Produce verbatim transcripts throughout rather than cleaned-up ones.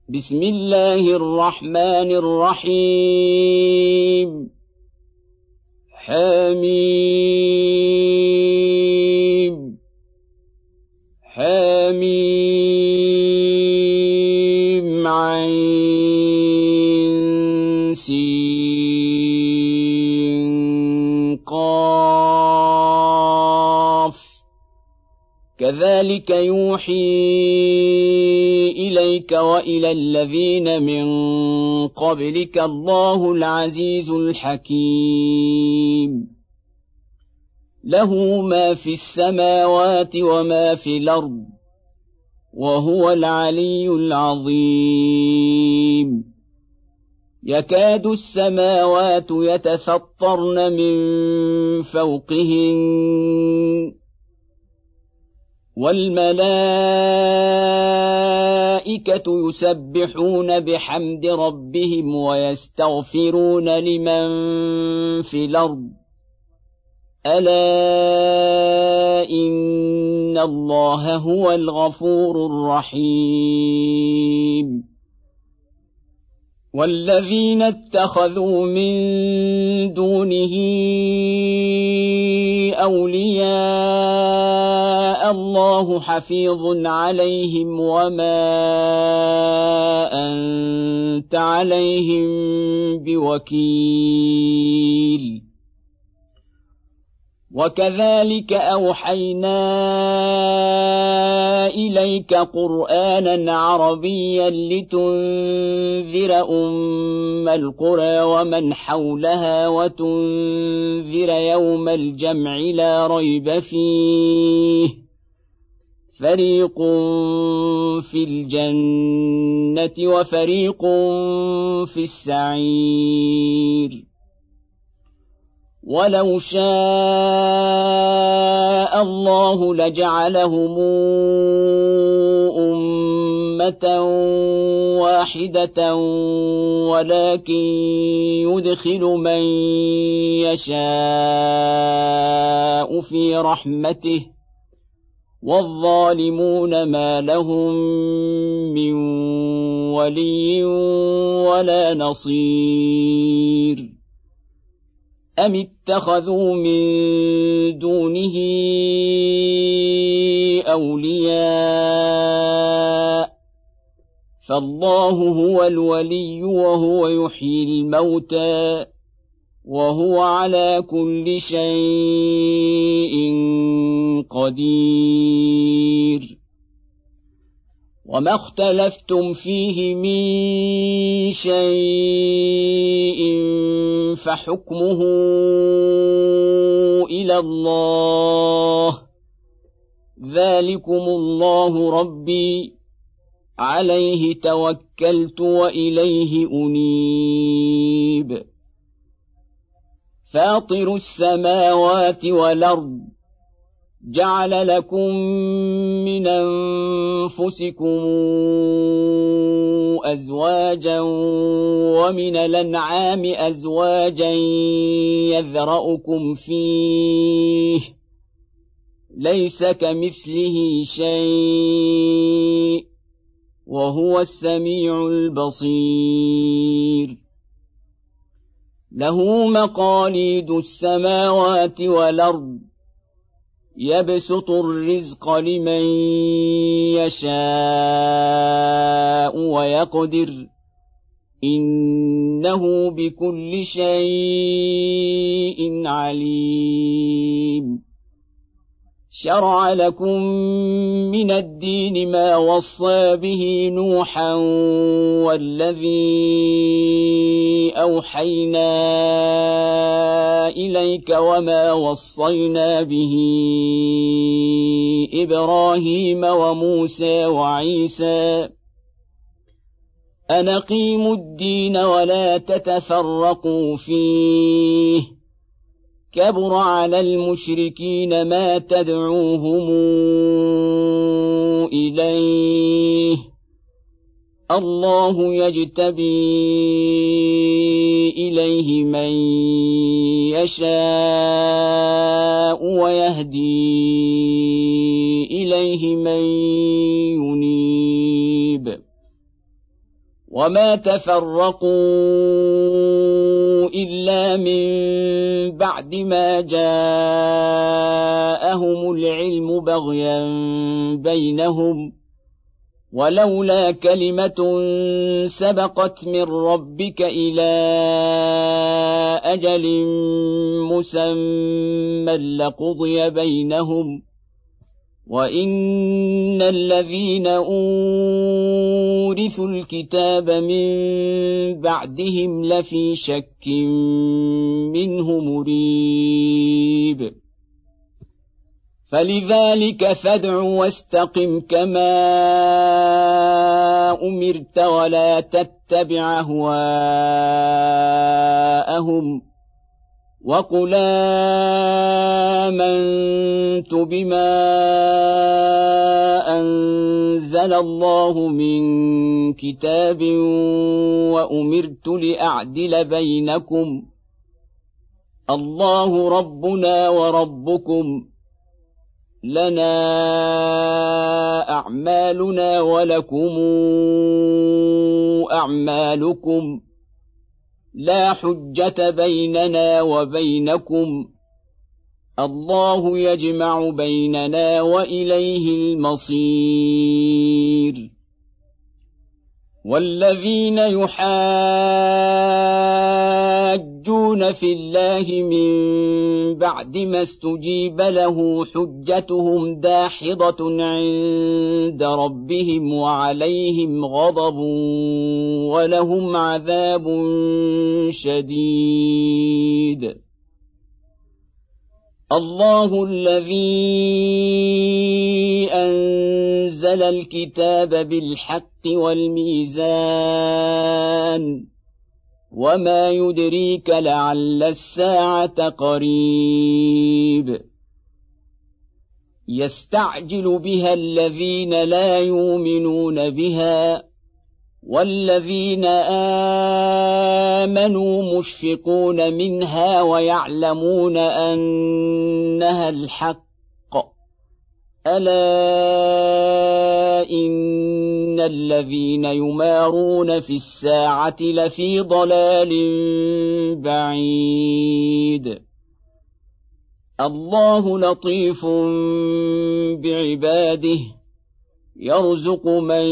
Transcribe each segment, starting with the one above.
بسم الله الرحمن الرحيم حميم حميم عين سين قاف كذلك يوحي إليك وإلى الذين من قبلك الله العزيز الحكيم له ما في السماوات وما في الأرض وهو العلي العظيم يكاد السماوات يتفطرن من فوقهن والملائكة يسبحون بحمد ربهم ويستغفرون لمن في الأرض ألا إن الله هو الغفور الرحيم والذين اتخذوا من دونه أولياء الله حفيظ عليهم وما أنت عليهم بوكيل وكذلك أوحينا إليك قرآنا عربيا لتنذر أم القرى ومن حولها وتنذر يوم الجمع لا ريب فيه فريق في الجنة وفريق في السعير ولو شاء الله لجعلهم أمة واحدة ولكن يدخل من يشاء في رحمته والظالمون ما لهم من ولي ولا نصير أم اتخذوا من دونه أولياء فالله هو الولي وهو يحيي الموتى وهو على كل شيء قدير وما اختلفتم فيه من شيء فحكمه إلى الله ذلكم الله ربي عليه توكلت وإليه أنيب فاطر السماوات والأرض جعل لكم من أنفسكم أزواجا ومن الأنعام أزواجا يذرأكم فيه ليس كمثله شيء وهو السميع البصير له مقاليد السماوات والأرض يبسط الرزق لمن يشاء ويقدر إنه بكل شيء عليم شرع لكم من الدين ما وصى به نوحا والذي أوحينا إليك وما وصينا به إبراهيم وموسى وعيسى أن أقيموا الدين ولا تتفرقوا فيه كبر على المشركين ما تدعوهم إليه الله يجتبي إليه من يشاء ويهدي إليه من ينيب وما تفرقوا إلا من بعد ما جاءهم العلم بغيا بينهم ولولا كلمة سبقت من ربك إلى أجل مسمى لقضي بينهم وإن الذين أورثوا الكتاب من بعدهم لفي شك منه مريب فلذلك فادع واستقم كما أمرت ولا تتبع أهواءهم وقل آمنت بما أنزل الله من كتاب وأمرت لأعدل بينكم الله ربنا وربكم لنا أعمالنا ولكم أعمالكم لا حجة بيننا وبينكم الله يجمع بيننا وإليه المصير والذين يحاجون في الله من بعد ما استجيب له حجتهم داحضة عند ربهم وعليهم غضب ولهم عذاب شديد الله الذي أنزل الكتاب بالحق والميزان وما يدريك لعل الساعة قريب يستعجل بها الذين لا يؤمنون بها والذين آمنوا مشفقون منها ويعلمون أنها الحق ألا إن الذين يمارون في الساعة لفي ضلال بعيد الله لطيف بعباده يرزق من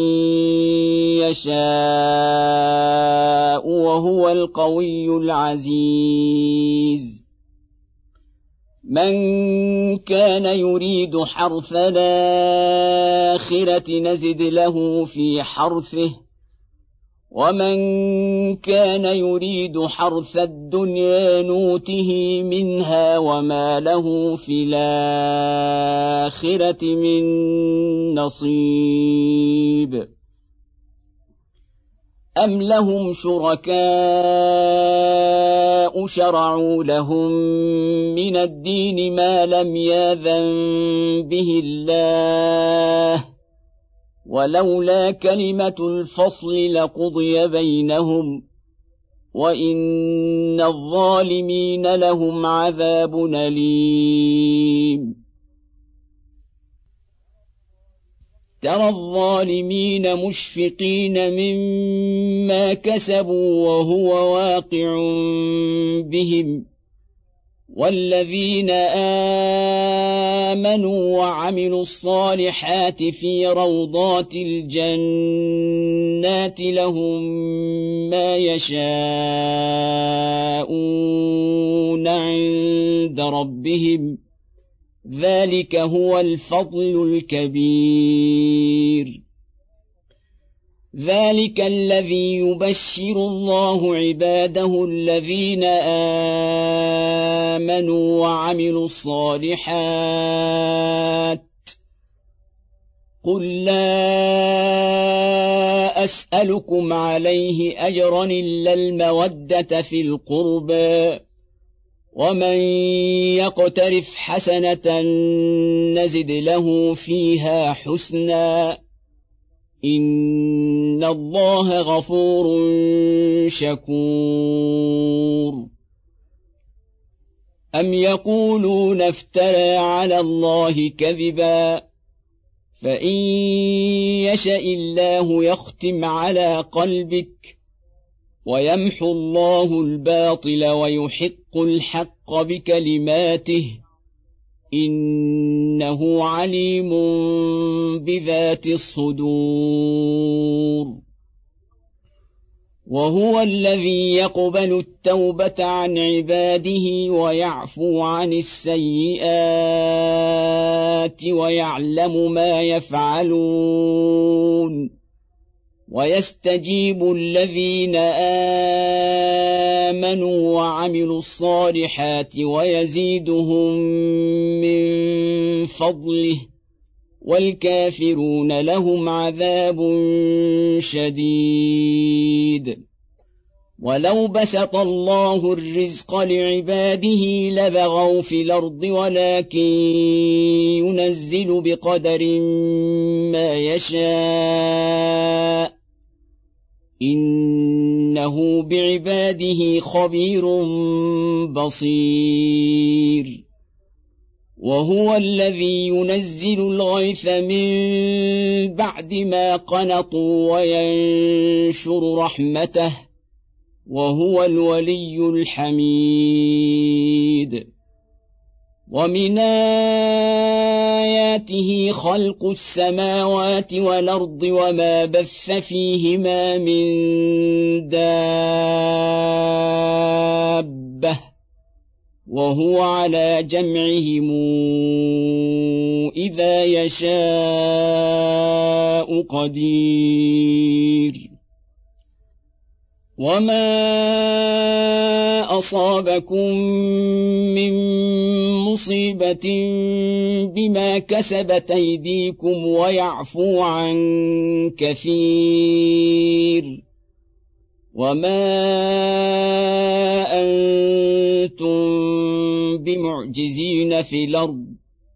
يشاء وهو القوي العزيز من كان يريد حرث الآخرة نزد له في حرثه ومن كان يريد حرث الدنيا نوته منها وما له في الآخرة من نصيب أم لهم شركاء شرعوا لهم من الدين ما لم يأذن به الله ولولا كلمة الفصل لقضي بينهم وإن الظالمين لهم عذاب أليم ترى الظالمين مشفقين مما كسبوا وهو واقع بهم والذين آمنوا وعملوا الصالحات في روضات الجنات لهم ما يشاءون عند ربهم ذلك هو الفضل الكبير ذلك الذي يبشر الله عباده الذين آمنوا وعملوا الصالحات قل لا أسألكم عليه أجرا إلا المودة في القربى ومن يقترف حسنة نزد له فيها حسنا إن الله غفور شكور أم يقولون افترى على الله كذبا فإن يشأ الله يختم على قلبك ويمحو الله الباطل ويحق الحق بكلماته إنه عليم بذات الصدور. وهو الذي يقبل التوبة عن عباده ويعفو عن السيئات ويعلم ما يفعلون ويستجيب الذين آمنوا وعملوا الصالحات ويزيدهم من فضله والكافرون لهم عذاب شديد. ولو بسط الله الرزق لعباده لبغوا في الأرض ولكن ينزل بقدر ما يشاء إنه بعباده خبير بصير. وهو الذي ينزل الغيث من بعد ما قنطوا وينشر رحمته وهو الولي الحميد. ومن آياته خلق السماوات والأرض وما بث فيهما من دابة وهو على جمعهم إذا يشاء قدير. وما أصابكم من مصيبة بما كسبت أيديكم ويعفو عن كثير وما أنتم بمعجزين في الأرض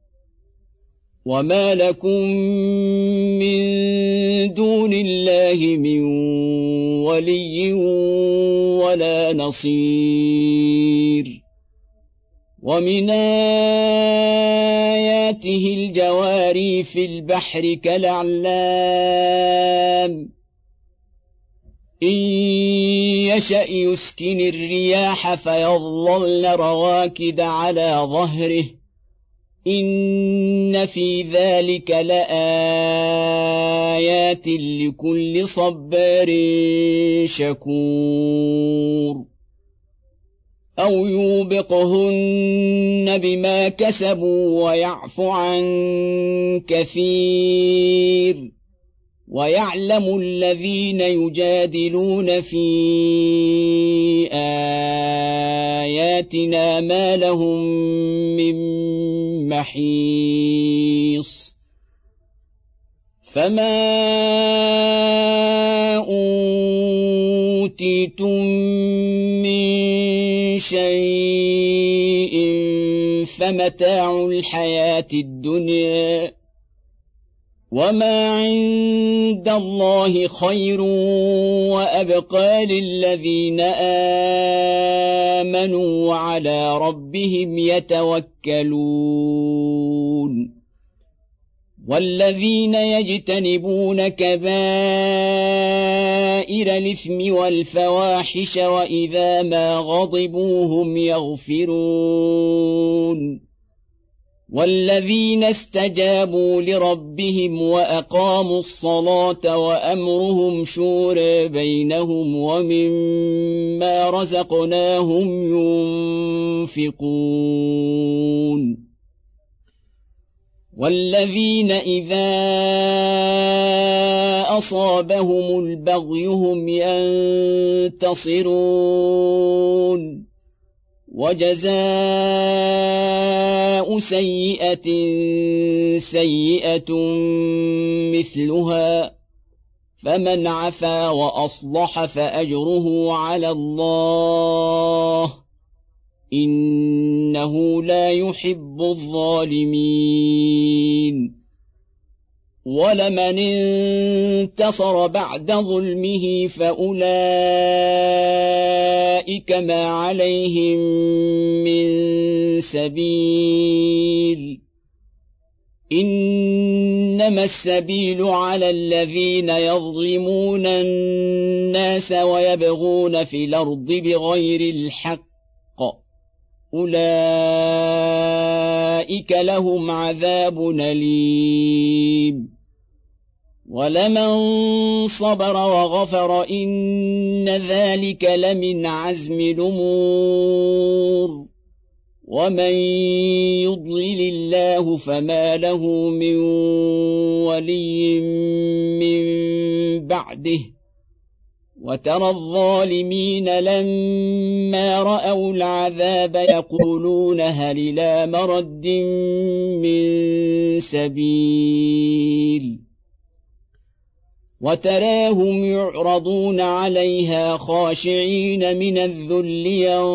وما لكم من دون الله من ولي ولا نصير. ومن آياته الجواري في البحر كالأعلام إن يشأ يسكن الرياح فيظللن رواكد على ظهره إن في ذلك لآيات لكل صبار شكور. أو يوبقهن بما كسبوا ويعفو عن كثير ويعلم الذين يجادلون في آياتنا ما لهم من محيص. فما أوتيتم من شيء فمتاع الحياة الدنيا وما عند الله خير وأبقى للذين آمنوا وعلى ربهم يتوكلون. والذين يجتنبون كبائر الإثم والفواحش وإذا ما غضبوا هم يغفرون. والذين استجابوا لربهم وأقاموا الصلاة وأمرهم شورى بينهم ومما رزقناهم ينفقون. والذين إذا أصابهم البغي هم ينتصرون. وجزاء سيئة سيئة مثلها فمن عفا وأصلح فأجره على الله إنه لا يحب الظالمين. ولمن انتصر بعد ظلمه فأولئك ما عليهم من سبيل إنما إنما السبيل على الذين يظلمون الناس ويبغون في الأرض بغير الحق أولئك لهم عذاب أليم ولمن صبر وغفر إن ذلك لمن عزم الأمور ومن يضلل الله فما له من ولي من بعده وترى الظالمين لما رأوا العذاب يقولون هل إلى مرد من سبيل وتراهم يعرضون عليها خاشعين من الذل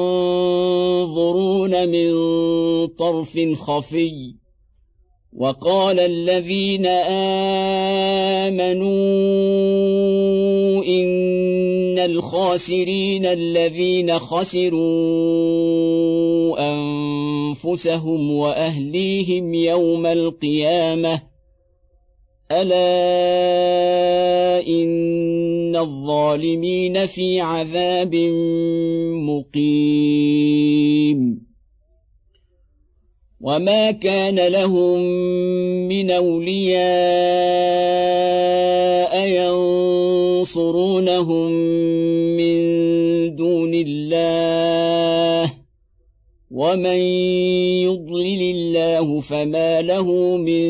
ينظرون من طرف خفي وقال الذين آمنوا إن الخاسرين الذين خسروا أنفسهم وأهليهم يوم القيامة ألا إن الظالمين في عذاب مقيم وما كان لهم من أولياء ينصرونهم من دون الله ومن يضلل الله فما له من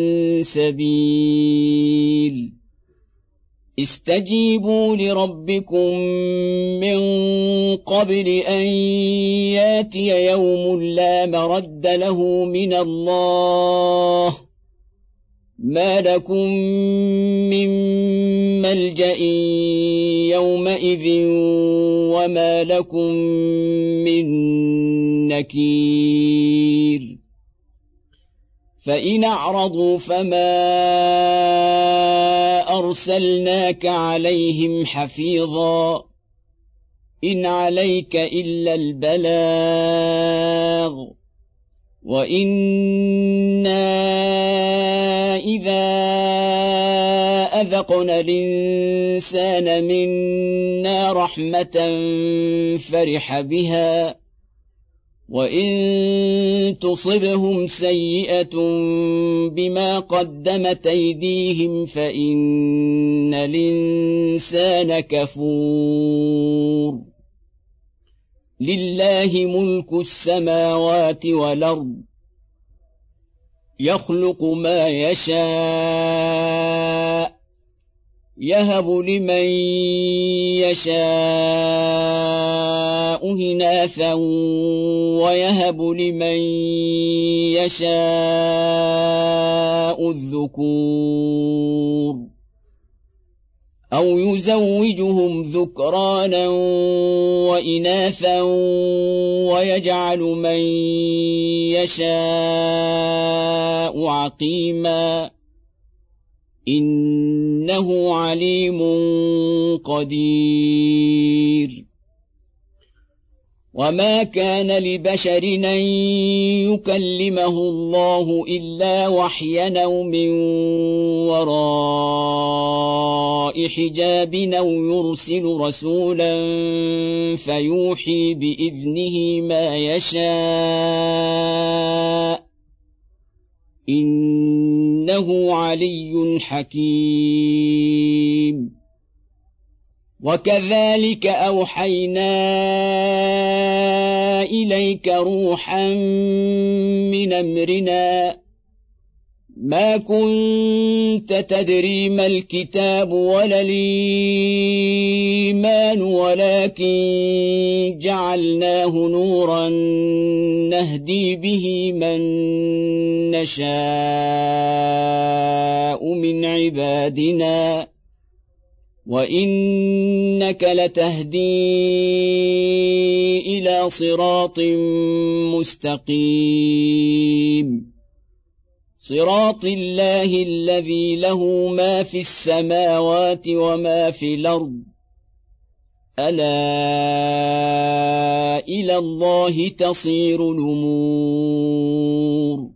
سبيل استجيبوا لربكم من قبل أن ياتي يوم لا مرد له من الله ما لكم من ملجأ يومئذ وما لكم من نكير فإن أعرضوا فما أرسلناك عليهم حفيظا إن عليك إلا البلاغ وإنا إذا أذقنا الإنسان منا رحمة فرح بها وإن تصبهم سيئة بما قدمت أيديهم فإن الإنسان كفور لله ملك السماوات والأرض يخلق ما يشاء يهب لمن يشاء إناثا ويهب لمن يشاء الذكور أو يزوجهم ذكرانا وإناثا ويجعل من يشاء عقيما إنه عليم قدير وما كان لبشر أن يكلمه الله إلا وحيا أو من وراء حجاب أو يرسل رسولا فيوحي بإذنه ما يشاء إنه علي حكيم وكذلك أوحينا إليك روحا من أمرنا ما كنت تدري ما الكتاب ولا الإيمان ولكن جعلناه نورا نهدي به من نشاء من عبادنا وإنك لتهدي إلى صراط مستقيم صراط الله الذي له ما في السماوات وما في الأرض ألا إلى الله تصير الأمور